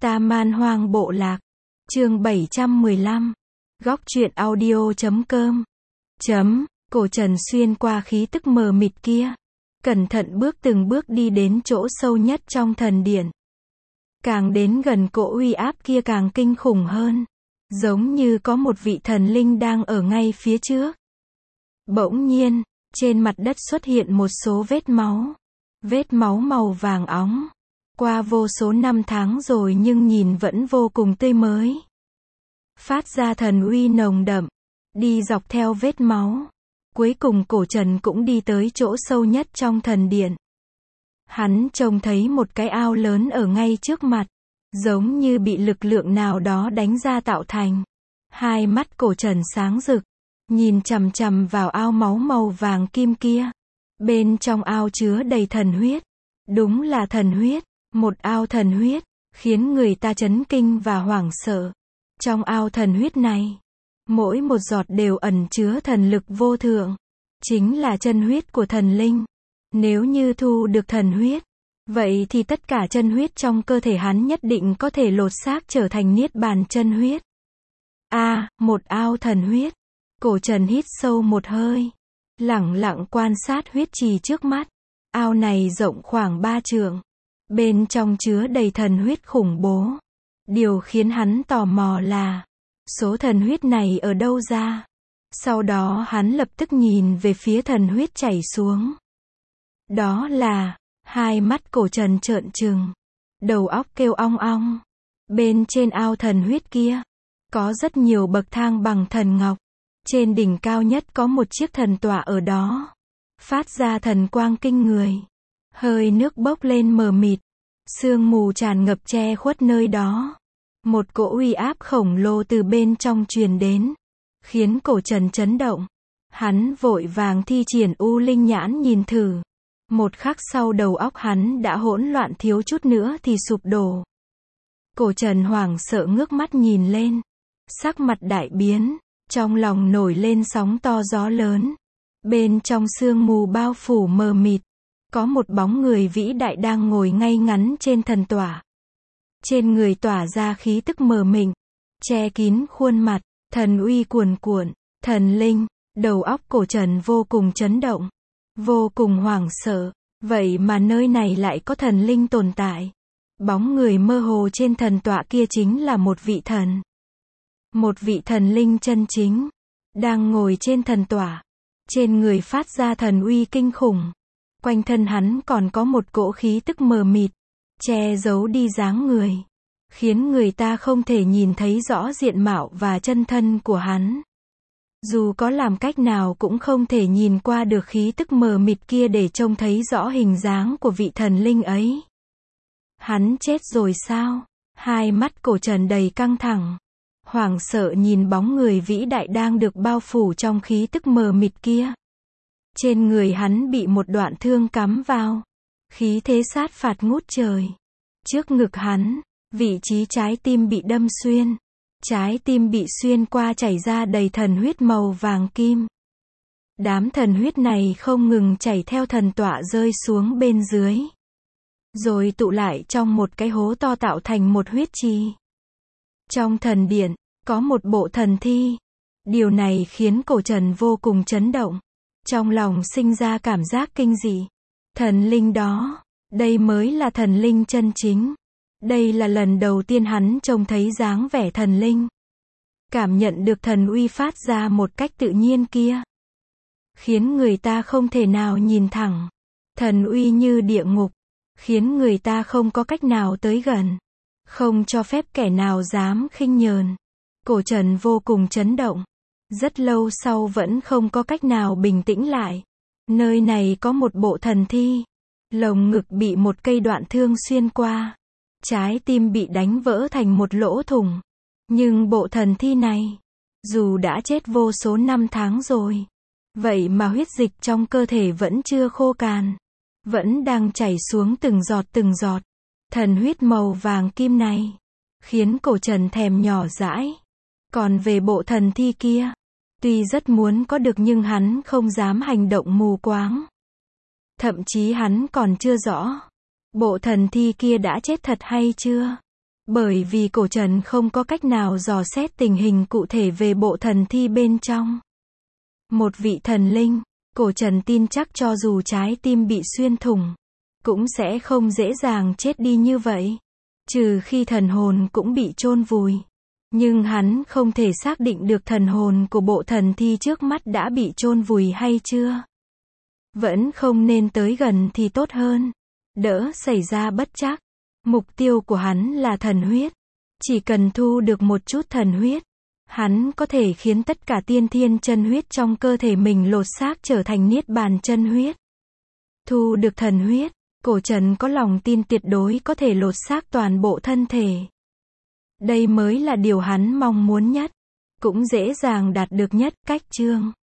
Ta Man Hoang Bộ Lạc. Chương 715. Góc truyện audio.com. Cổ Trần xuyên qua khí tức mờ mịt kia, cẩn thận từng bước đi đến chỗ sâu nhất trong thần điện. Càng đến gần cỗ uy áp kia càng kinh khủng hơn, giống như có một vị thần linh đang ở ngay phía trước. Bỗng nhiên, trên mặt đất xuất hiện một số vết máu màu vàng óng. Qua vô số năm tháng rồi nhưng nhìn vẫn vô cùng tươi mới. Phát ra thần uy nồng đậm, đi dọc theo vết máu. Cuối cùng Cổ Trần cũng đi tới chỗ sâu nhất trong thần điện. Hắn trông thấy một cái ao lớn ở ngay trước mặt, giống như bị lực lượng nào đó đánh ra tạo thành. Hai mắt Cổ Trần sáng rực, nhìn chằm chằm vào ao máu màu vàng kim kia. Bên trong ao chứa đầy thần huyết. Đúng là thần huyết, một ao thần huyết, khiến người ta chấn kinh và hoảng sợ. Trong ao thần huyết này, mỗi một giọt đều ẩn chứa thần lực vô thượng, chính là chân huyết của thần linh. Nếu như thu được thần huyết, vậy thì tất cả chân huyết trong cơ thể hắn nhất định có thể lột xác trở thành niết bàn chân huyết. Một ao thần huyết. Cổ Trần hít sâu một hơi, lẳng lặng quan sát huyết trì trước mắt. Ao này rộng khoảng 3 trượng, bên trong chứa đầy thần huyết khủng bố. Điều khiến hắn tò mò là, số thần huyết này ở đâu ra? Sau đó hắn lập tức nhìn về phía thần huyết chảy xuống. Đó là, hai mắt Cổ Trần trợn trừng, đầu óc kêu ong ong. Bên trên ao thần huyết kia, có rất nhiều bậc thang bằng thần ngọc. Trên đỉnh cao nhất có một chiếc thần tọa ở đó, phát ra thần quang kinh người. Hơi nước bốc lên mờ mịt, sương mù tràn ngập che khuất nơi đó. Một cỗ uy áp khổng lồ từ bên trong truyền đến, khiến Cổ Trần chấn động. Hắn vội vàng thi triển U Linh Nhãn nhìn thử. Một khắc sau đầu óc hắn đã hỗn loạn, thiếu chút nữa thì sụp đổ. Cổ Trần hoảng sợ ngước mắt nhìn lên, sắc mặt đại biến, trong lòng nổi lên sóng to gió lớn. Bên trong sương mù bao phủ mờ mịt, có một bóng người vĩ đại đang ngồi ngay ngắn trên thần tọa. Trên người tỏa ra khí tức mờ mịt, che kín khuôn mặt, thần uy cuồn cuộn, thần linh. Đầu óc Cổ Trần vô cùng chấn động, vô cùng hoảng sợ. Vậy mà nơi này lại có thần linh tồn tại. Bóng người mơ hồ trên thần tọa kia chính là một vị thần. Một vị thần linh chân chính, đang ngồi trên thần tọa. Trên người phát ra thần uy kinh khủng. Quanh thân hắn còn có một cỗ khí tức mờ mịt, che giấu đi dáng người, khiến người ta không thể nhìn thấy rõ diện mạo và chân thân của hắn. Dù có làm cách nào cũng không thể nhìn qua được khí tức mờ mịt kia để trông thấy rõ hình dáng của vị thần linh ấy. Hắn chết rồi sao? Hai mắt Cổ Trần đầy căng thẳng, hoảng sợ nhìn bóng người vĩ đại đang được bao phủ trong khí tức mờ mịt kia. Trên người hắn bị một đoạn thương cắm vào, khí thế sát phạt ngút trời. Trước ngực hắn, vị trí trái tim bị đâm xuyên. Trái tim bị xuyên qua chảy ra đầy thần huyết màu vàng kim. Đám thần huyết này không ngừng chảy theo thần tọa rơi xuống bên dưới, rồi tụ lại trong một cái hố to tạo thành một huyết trì. Trong thần điện, có một bộ thần thi. Điều này khiến Cổ Trần vô cùng chấn động. Trong lòng sinh ra cảm giác kinh dị. Thần linh đó, đây mới là thần linh chân chính. Đây là lần đầu tiên hắn trông thấy dáng vẻ thần linh. Cảm nhận được thần uy phát ra một cách tự nhiên kia, khiến người ta không thể nào nhìn thẳng. Thần uy như địa ngục, khiến người ta không có cách nào tới gần, không cho phép kẻ nào dám khinh nhờn. Cổ Trần vô cùng chấn động. Rất lâu sau vẫn không có cách nào bình tĩnh lại. Nơi này có một bộ thần thi. Lồng ngực bị một cây đoạn thương xuyên qua. Trái tim bị đánh vỡ thành một lỗ thủng. Nhưng bộ thần thi này, dù đã chết vô số năm tháng rồi, vậy mà huyết dịch trong cơ thể vẫn chưa khô cạn, vẫn đang chảy xuống từng giọt từng giọt. Thần huyết màu vàng kim này, khiến Cổ Trần thèm nhỏ dãi. Còn về bộ thần thi kia, tuy rất muốn có được nhưng hắn không dám hành động mù quáng. Thậm chí hắn còn chưa rõ, bộ thần thi kia đã chết thật hay chưa. Bởi vì cổ trần không có cách nào dò xét tình hình cụ thể về bộ thần thi bên trong. Một vị thần linh, cổ trần tin chắc cho dù trái tim bị xuyên thủng, cũng sẽ không dễ dàng chết đi như vậy. Trừ khi thần hồn cũng bị chôn vùi. Nhưng hắn không thể xác định được thần hồn của bộ thần thi trước mắt đã bị chôn vùi hay chưa. Vẫn không nên tới gần thì tốt hơn. Đỡ xảy ra bất trắc. Mục tiêu của hắn là thần huyết. Chỉ cần thu được một chút thần huyết, hắn có thể khiến tất cả tiên thiên chân huyết trong cơ thể mình lột xác trở thành niết bàn chân huyết. Thu được thần huyết, cổ trần có lòng tin tuyệt đối có thể lột xác toàn bộ thân thể. Đây mới là điều hắn mong muốn nhất, cũng dễ dàng đạt được nhất. Cách chương